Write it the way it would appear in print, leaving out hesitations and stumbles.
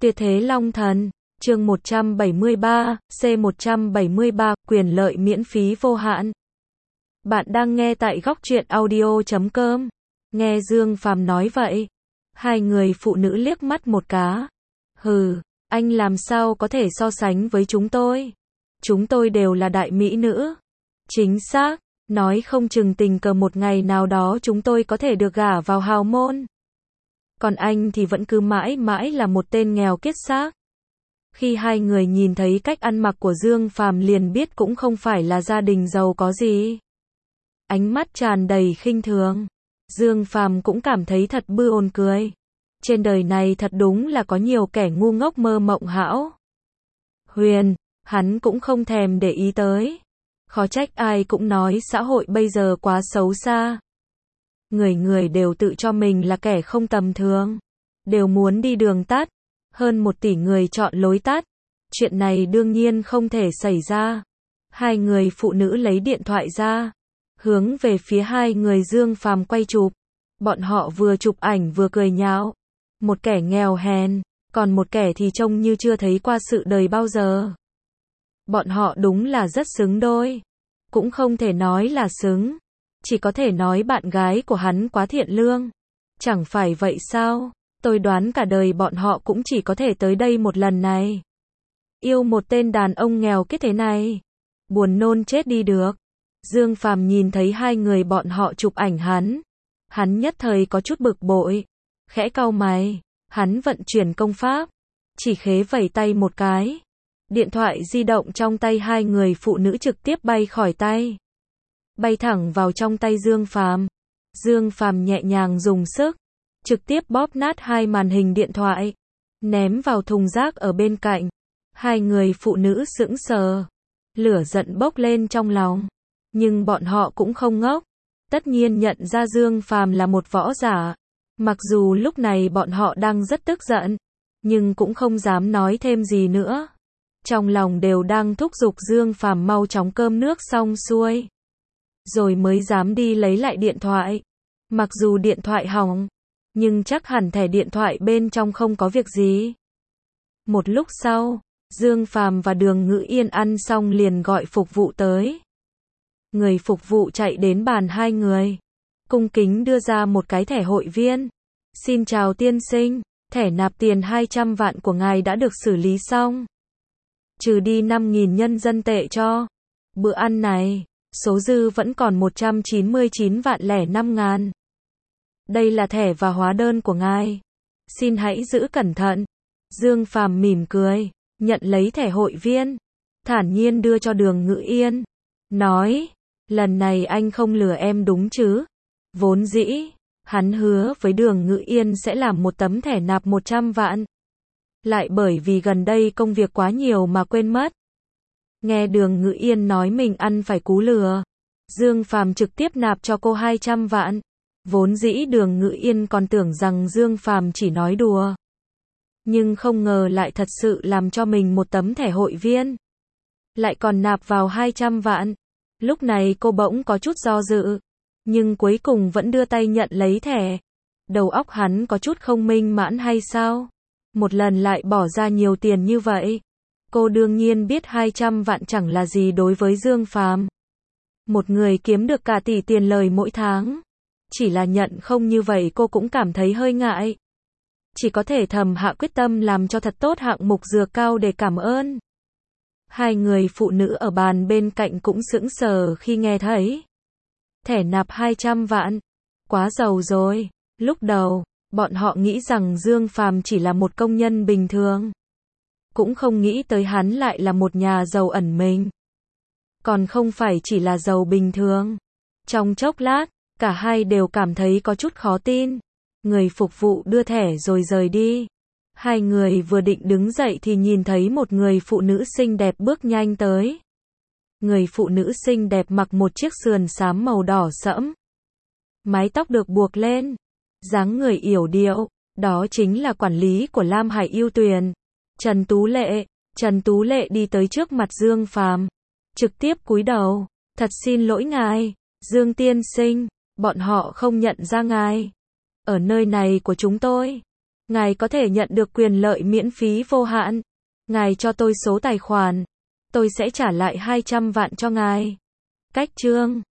Tuyệt thế Long Thần, chương 173, C173, quyền lợi miễn phí vô hạn. Bạn đang nghe tại góc truyện audio.com. Nghe Dương Phàm nói vậy, hai người phụ nữ liếc mắt một cái. Hừ, anh làm sao có thể so sánh với chúng tôi? Chúng tôi đều là đại mỹ nữ. Chính xác, nói không chừng tình cờ một ngày nào đó chúng tôi có thể được gả vào hào môn. Còn anh thì vẫn cứ mãi mãi là một tên nghèo kiết xác. Khi hai người nhìn thấy cách ăn mặc của Dương Phàm liền biết cũng không phải là gia đình giàu có gì. Ánh mắt tràn đầy khinh thường. Dương Phàm cũng cảm thấy thật buồn cười. Trên đời này thật đúng là có nhiều kẻ ngu ngốc mơ mộng hão huyền, hắn cũng không thèm để ý tới. Khó trách ai cũng nói xã hội bây giờ quá xấu xa. Người người đều tự cho mình là kẻ không tầm thường. Đều muốn đi đường tắt. Hơn 1 tỷ người chọn lối tắt. Chuyện này đương nhiên không thể xảy ra. Hai người phụ nữ lấy điện thoại ra. Hướng về phía hai người Dương Phàm quay chụp. Bọn họ vừa chụp ảnh vừa cười nhạo. Một kẻ nghèo hèn, còn một kẻ thì trông như chưa thấy qua sự đời bao giờ. Bọn họ đúng là rất xứng đôi. Cũng không thể nói là xứng. Chỉ có thể nói bạn gái của hắn quá thiện lương. Chẳng phải vậy sao? Tôi đoán cả đời bọn họ cũng chỉ có thể tới đây một lần này. Yêu một tên đàn ông nghèo kiết thế này. Buồn nôn chết đi được. Dương Phàm nhìn thấy hai người bọn họ chụp ảnh hắn. Hắn nhất thời có chút bực bội. Khẽ cau mày. Hắn vận chuyển công pháp. Chỉ khế vẩy tay một cái. Điện thoại di động trong tay hai người phụ nữ trực tiếp bay khỏi tay. Bay thẳng vào trong tay Dương Phàm. Dương Phàm nhẹ nhàng dùng sức. Trực tiếp bóp nát hai màn hình điện thoại. Ném vào thùng rác ở bên cạnh. Hai người phụ nữ sững sờ. Lửa giận bốc lên trong lòng. Nhưng bọn họ cũng không ngốc. Tất nhiên nhận ra Dương Phàm là một võ giả. Mặc dù lúc này bọn họ đang rất tức giận. Nhưng cũng không dám nói thêm gì nữa. Trong lòng đều đang thúc giục Dương Phàm mau chóng cơm nước xong xuôi. Rồi mới dám đi lấy lại điện thoại. Mặc dù điện thoại hỏng. Nhưng chắc hẳn thẻ điện thoại bên trong không có việc gì. Một lúc sau, Dương Phàm và Đường Ngữ Yên ăn xong liền gọi phục vụ tới. Người phục vụ chạy đến bàn hai người. Cung kính đưa ra một cái thẻ hội viên. Xin chào tiên sinh, thẻ nạp tiền 200 vạn của ngài đã được xử lý xong. Trừ đi 5.000 nhân dân tệ cho bữa ăn này, số dư vẫn còn 199 vạn lẻ 5 ngàn. Đây là thẻ và hóa đơn của ngài. Xin hãy giữ cẩn thận. Dương Phàm mỉm cười, nhận lấy thẻ hội viên, thản nhiên đưa cho Đường Ngữ Yên. Nói, lần này anh không lừa em đúng chứ? Vốn dĩ, hắn hứa với Đường Ngữ Yên sẽ làm một tấm thẻ nạp 100 vạn. Lại bởi vì gần đây công việc quá nhiều mà quên mất. Nghe Đường Ngữ Yên nói mình ăn phải cú lừa. Dương Phàm trực tiếp nạp cho cô 200 vạn. Vốn dĩ Đường Ngữ Yên còn tưởng rằng Dương Phàm chỉ nói đùa. Nhưng không ngờ lại thật sự làm cho mình một tấm thẻ hội viên. Lại còn nạp vào 200 vạn. Lúc này cô bỗng có chút do dự. Nhưng cuối cùng vẫn đưa tay nhận lấy thẻ. Đầu óc hắn có chút không minh mãn hay sao? Một lần lại bỏ ra nhiều tiền như vậy. Cô đương nhiên biết 200 vạn chẳng là gì đối với Dương Phàm. Một người kiếm được cả tỷ tiền lời mỗi tháng. Chỉ là nhận không như vậy cô cũng cảm thấy hơi ngại. Chỉ có thể thầm hạ quyết tâm làm cho thật tốt hạng mục dừa cao để cảm ơn. Hai người phụ nữ ở bàn bên cạnh cũng sững sờ khi nghe thấy. Thẻ nạp 200 vạn. Quá giàu rồi. Lúc đầu, bọn họ nghĩ rằng Dương Phàm chỉ là một công nhân bình thường. Cũng không nghĩ tới hắn lại là một nhà giàu ẩn mình. Còn không phải chỉ là giàu bình thường. Trong chốc lát, cả hai đều cảm thấy có chút khó tin. Người phục vụ đưa thẻ rồi rời đi. Hai người vừa định đứng dậy thì nhìn thấy một người phụ nữ xinh đẹp bước nhanh tới. Người phụ nữ xinh đẹp mặc một chiếc sườn xám màu đỏ sẫm. Mái tóc được buộc lên. Dáng người yểu điệu. Đó chính là quản lý của Lam Hải Ưu Tuyền. Trần Tú Lệ. Trần Tú Lệ đi tới trước mặt Dương Phàm. Trực tiếp cúi đầu. Thật xin lỗi ngài, Dương tiên sinh. Bọn họ không nhận ra ngài. Ở nơi này của chúng tôi, Ngài có thể nhận được quyền lợi miễn phí vô hạn. Ngài cho tôi số tài khoản. Tôi sẽ trả lại 200 vạn cho ngài. Cách chương